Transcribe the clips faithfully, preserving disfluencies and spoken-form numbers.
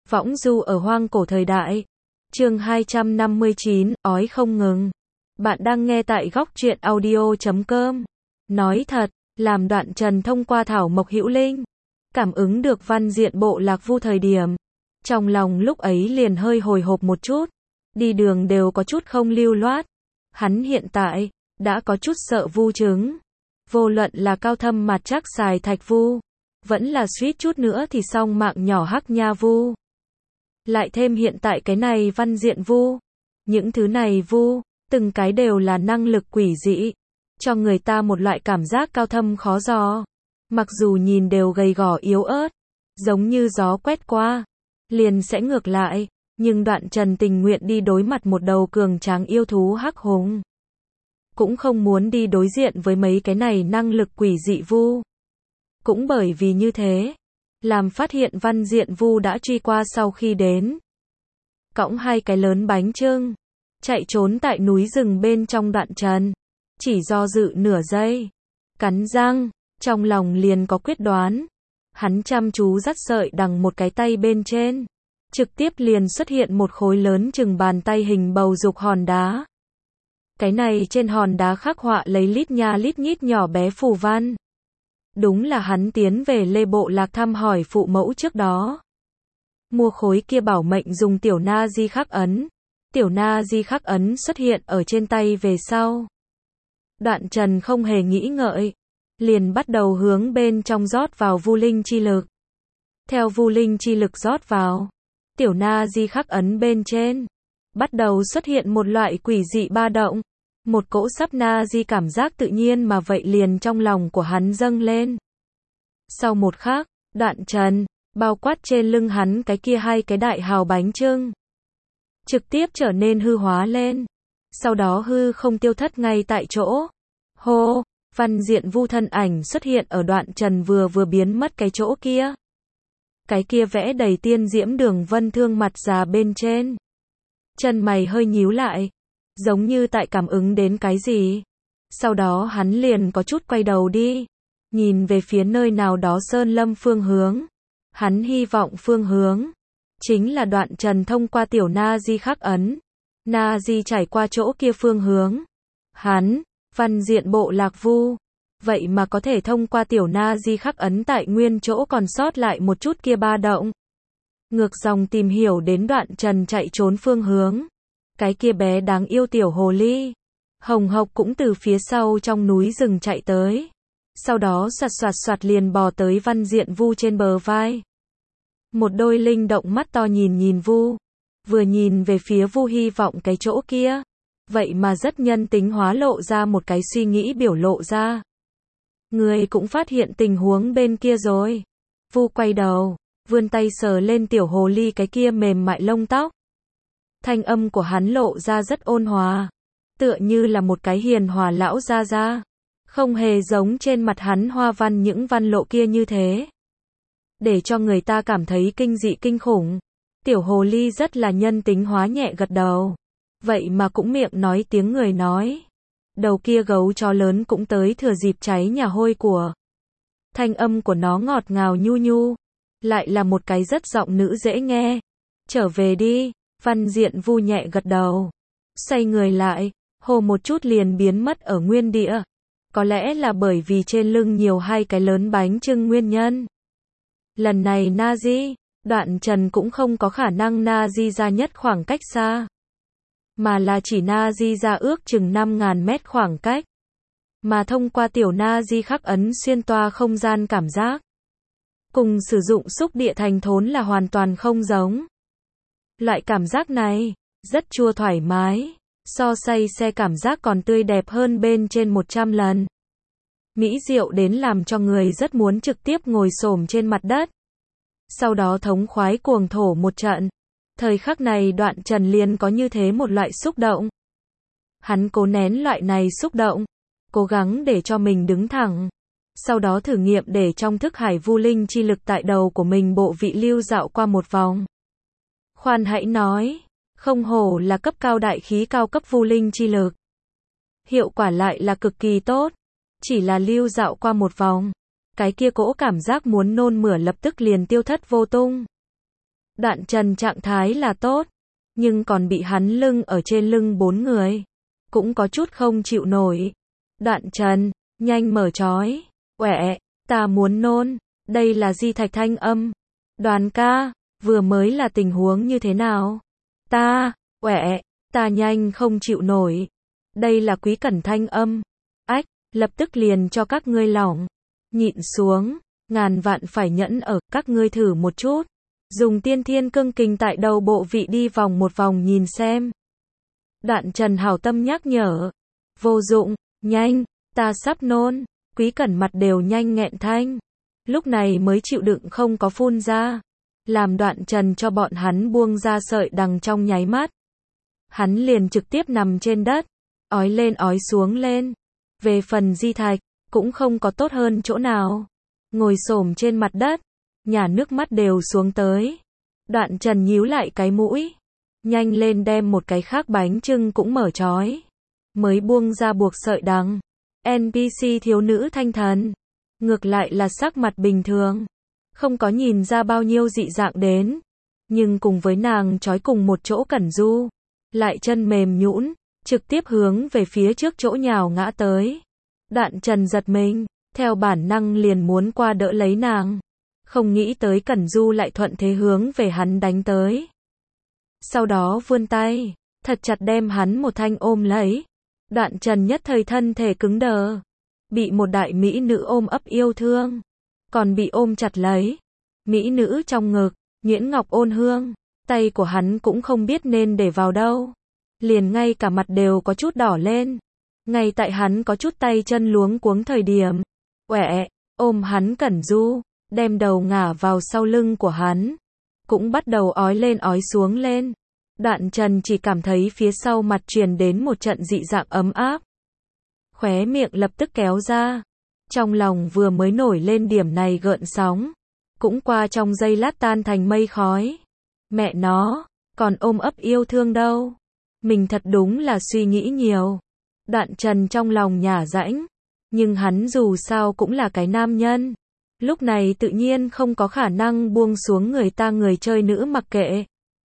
Võng du ở hoang cổ thời đại. Chương hai trăm năm mươi chín, ói không ngừng. Bạn đang nghe tại góc truyện audio chấm com. Nói thật, làm Đoạn Trần thông qua Thảo Mộc Hữu Linh, cảm ứng được văn diện bộ lạc Vu thời điểm, trong lòng lúc ấy liền hơi hồi hộp một chút, đi đường đều có chút không lưu loát. Hắn hiện tại đã có chút sợ Vu chứng. Vô luận là cao thâm mạt chắc xài thạch Vu, vẫn là suýt chút nữa thì xong mạng nhỏ hắc nha Vu. Lại thêm hiện tại cái này văn diện Vu. Những thứ này Vu, từng cái đều là năng lực quỷ dị, cho người ta một loại cảm giác cao thâm khó dò. Mặc dù nhìn đều gầy gò yếu ớt, giống như gió quét qua, liền sẽ ngược lại, nhưng Đoạn Trần tình nguyện đi đối mặt một đầu cường tráng yêu thú hắc hùng. Cũng không muốn đi đối diện với mấy cái này năng lực quỷ dị Vu. Cũng bởi vì như thế, làm phát hiện văn diện Vu đã truy qua sau khi đến. Cõng hai cái lớn bánh chưng, chạy trốn tại núi rừng bên trong Đoạn Trần. Chỉ do dự nửa giây, cắn răng, trong lòng liền có quyết đoán. Hắn chăm chú dắt sợi đằng một cái tay bên trên. Trực tiếp liền xuất hiện một khối lớn chừng bàn tay hình bầu dục hòn đá. Cái này trên hòn đá khắc họa lấy lít nha lít nhít nhỏ bé phù văn. Đúng là hắn tiến về Lê Bộ Lạc thăm hỏi phụ mẫu trước đó. Mua khối kia bảo mệnh dùng tiểu na di khắc ấn. Tiểu na di khắc ấn xuất hiện ở trên tay về sau. Đoạn Trần không hề nghĩ ngợi, liền bắt đầu hướng bên trong rót vào Vu linh chi lực. Theo Vu linh chi lực rót vào, tiểu na di khắc ấn bên trên bắt đầu xuất hiện một loại quỷ dị ba động. Một cỗ sắp na di cảm giác tự nhiên mà vậy liền trong lòng của hắn dâng lên. Sau một khắc, Đoạn Trần, bao quát trên lưng hắn cái kia hai cái đại hào bánh chưng, trực tiếp trở nên hư hóa lên. Sau đó hư không tiêu thất ngay tại chỗ. Hô, văn diện Vu thân ảnh xuất hiện ở Đoạn Trần vừa vừa biến mất cái chỗ kia. Cái kia vẽ đầy tiên diễm đường vân thương mặt già bên trên. Chân mày hơi nhíu lại, giống như tại cảm ứng đến cái gì. Sau đó hắn liền có chút quay đầu đi, nhìn về phía nơi nào đó sơn lâm phương hướng. Hắn hy vọng phương hướng chính là Đoạn Trần thông qua tiểu na di khắc ấn. Na di trải qua chỗ kia phương hướng. Hắn, văn diện bộ lạc Vu, vậy mà có thể thông qua tiểu na di khắc ấn tại nguyên chỗ còn sót lại một chút kia ba động. Ngược dòng tìm hiểu đến Đoạn Trần chạy trốn phương hướng. Cái kia bé đáng yêu tiểu hồ ly hồng hộc cũng từ phía sau trong núi rừng chạy tới. Sau đó soạt soạt soạt liền bò tới văn diện Vu trên bờ vai. Một đôi linh động mắt to nhìn nhìn Vu, vừa nhìn về phía Vu hy vọng cái chỗ kia, vậy mà rất nhân tính hóa lộ ra một cái suy nghĩ biểu lộ ra. Người cũng phát hiện tình huống bên kia rồi. Vu quay đầu, vươn tay sờ lên tiểu hồ ly cái kia mềm mại lông tóc. Thanh âm của hắn lộ ra rất ôn hòa, tựa như là một cái hiền hòa lão gia gia, không hề giống trên mặt hắn hoa văn những văn lộ kia như thế, để cho người ta cảm thấy kinh dị kinh khủng. Tiểu hồ ly rất là nhân tính hóa nhẹ gật đầu, vậy mà cũng miệng nói tiếng người nói. Đầu kia gấu chó lớn cũng tới thừa dịp cháy nhà hôi của. Thanh âm của nó ngọt ngào nhu nhu, lại là một cái rất giọng nữ dễ nghe. Trở về đi. Văn diện Vu nhẹ gật đầu, xoay người lại, hô một chút liền biến mất ở nguyên địa. Có lẽ là bởi vì trên lưng nhiều hai cái lớn bánh chưng nguyên nhân. Lần này na di, Đoạn Trần cũng không có khả năng na di ra nhất khoảng cách xa, mà là chỉ na di ra ước chừng năm nghìn mét khoảng cách. Mà thông qua tiểu na di khắc ấn xuyên toa không gian cảm giác, cùng sử dụng xúc địa thành thốn là hoàn toàn không giống. Loại cảm giác này, rất chua thoải mái, so say xe cảm giác còn tươi đẹp hơn bên trên một trăm lần. Mỹ diệu đến làm cho người rất muốn trực tiếp ngồi xổm trên mặt đất. Sau đó thống khoái cuồng thổ một trận. Thời khắc này Đoạn Trần liền có như thế một loại xúc động. Hắn cố nén loại này xúc động, cố gắng để cho mình đứng thẳng. Sau đó thử nghiệm để trong thức hải Vu linh chi lực tại đầu của mình bộ vị lưu dạo qua một vòng. Khoan hãy nói, không hổ là cấp cao đại khí cao cấp Vu linh chi lực. Hiệu quả lại là cực kỳ tốt, chỉ là lưu dạo qua một vòng, cái kia cỗ cảm giác muốn nôn mửa lập tức liền tiêu thất vô tung. Đoạn Trần trạng thái là tốt, nhưng còn bị hắn lưng ở trên lưng bốn người. Cũng có chút không chịu nổi. Đoạn Trần, nhanh mở trói. Quẹ, ta muốn nôn. Đây là Di Thạch thanh âm. Đoàn ca, vừa mới là tình huống như thế nào? Ta, quẹ, ta nhanh không chịu nổi. Đây là Quý Cẩn thanh âm. Ách, lập tức liền cho các ngươi lỏng. Nhịn xuống, ngàn vạn phải nhẫn ở, các ngươi thử một chút. Dùng tiên thiên cương kình tại đầu bộ vị đi vòng một vòng nhìn xem. Đoạn Trần hảo tâm nhắc nhở. Vô dụng, nhanh, ta sắp nôn. Quý Cẩn mặt đều nhanh nghẹn thanh. Lúc này mới chịu đựng không có phun ra. Làm Đoạn Trần cho bọn hắn buông ra sợi đằng trong nháy mắt. Hắn liền trực tiếp nằm trên đất. Ói lên ói xuống lên. Về phần Di Thạch, cũng không có tốt hơn chỗ nào. Ngồi xổm trên mặt đất. Nhả nước mắt đều xuống tới. Đoạn Trần nhíu lại cái mũi. Nhanh lên đem một cái khác bánh chưng cũng mở trói. Mới buông ra buộc sợi đằng. en pê xê thiếu nữ thanh thần. Ngược lại là sắc mặt bình thường. Không có nhìn ra bao nhiêu dị dạng đến. Nhưng cùng với nàng trói cùng một chỗ Cẩn Du. Lại chân mềm nhũn, trực tiếp hướng về phía trước chỗ nhào ngã tới. Đoạn Trần giật mình, theo bản năng liền muốn qua đỡ lấy nàng. Không nghĩ tới Cẩn Du lại thuận thế hướng về hắn đánh tới. Sau đó vươn tay, thật chặt đem hắn một thanh ôm lấy. Đoạn Trần nhất thời thân thể cứng đờ. Bị một đại mỹ nữ ôm ấp yêu thương. Còn bị ôm chặt lấy. Mỹ nữ trong ngực, nhuyễn ngọc ôn hương. Tay của hắn cũng không biết nên để vào đâu. Liền ngay cả mặt đều có chút đỏ lên. Ngay tại hắn có chút tay chân luống cuống thời điểm. Quẹ, ôm hắn Cẩn Du. Đem đầu ngả vào sau lưng của hắn. Cũng bắt đầu ói lên ói xuống lên. Đoạn Trần chỉ cảm thấy phía sau mặt truyền đến một trận dị dạng ấm áp. Khóe miệng lập tức kéo ra. Trong lòng vừa mới nổi lên điểm này gợn sóng. Cũng qua trong giây lát tan thành mây khói. Mẹ nó, còn ôm ấp yêu thương đâu. Mình thật đúng là suy nghĩ nhiều. Đoạn Trần trong lòng nhả rãnh. Nhưng hắn dù sao cũng là cái nam nhân. Lúc này tự nhiên không có khả năng buông xuống người ta người chơi nữ mặc kệ.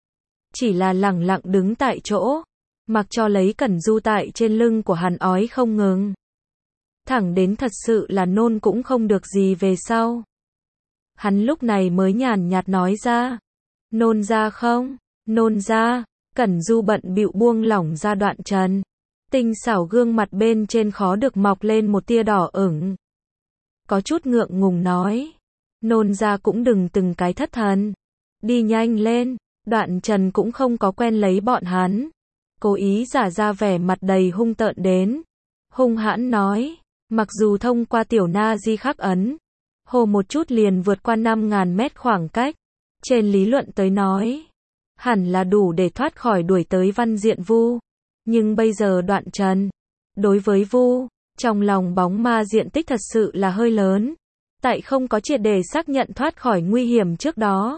Chỉ là lẳng lặng đứng tại chỗ. Mặc cho lấy Cẩn Du tại trên lưng của hắn ói không ngừng. Thẳng đến thật sự là nôn cũng không được gì về sau. Hắn lúc này mới nhàn nhạt nói ra. Nôn ra không? Nôn ra. Cẩn Du bận bịu buông lỏng ra Đoạn Trần. Tinh xảo gương mặt bên trên khó được mọc lên một tia đỏ ửng. Có chút ngượng ngùng nói. Nôn ra cũng đừng từng cái thất thần. Đi nhanh lên. Đoạn Trần cũng không có quen lấy bọn hắn. Cố ý giả ra vẻ mặt đầy hung tợn đến. Hung hãn nói. Mặc dù thông qua tiểu na di khắc ấn. Hồ một chút liền vượt qua năm ngàn mét khoảng cách. Trên lý luận tới nói. Hẳn là đủ để thoát khỏi đuổi tới Văn Diện Vu. Nhưng bây giờ Đoạn Trần. Đối với Vu. Trong lòng bóng ma diện tích thật sự là hơi lớn. Tại không có triệt để xác nhận thoát khỏi nguy hiểm trước đó.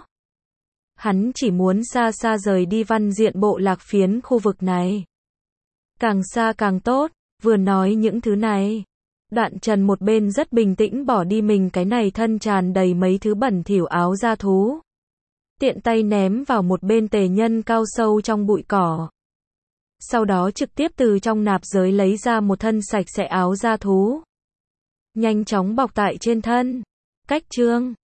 Hắn chỉ muốn xa xa rời đi Văn Diện bộ lạc phiến khu vực này. Càng xa càng tốt. Vừa nói những thứ này. Đoạn Trần một bên rất bình tĩnh bỏ đi mình cái này thân tràn đầy mấy thứ bẩn thỉu áo da thú. Tiện tay ném vào một bên tề nhân cao sâu trong bụi cỏ. Sau đó trực tiếp từ trong nạp giới lấy ra một thân sạch sẽ áo da thú. Nhanh chóng bọc tại trên thân. Cách chương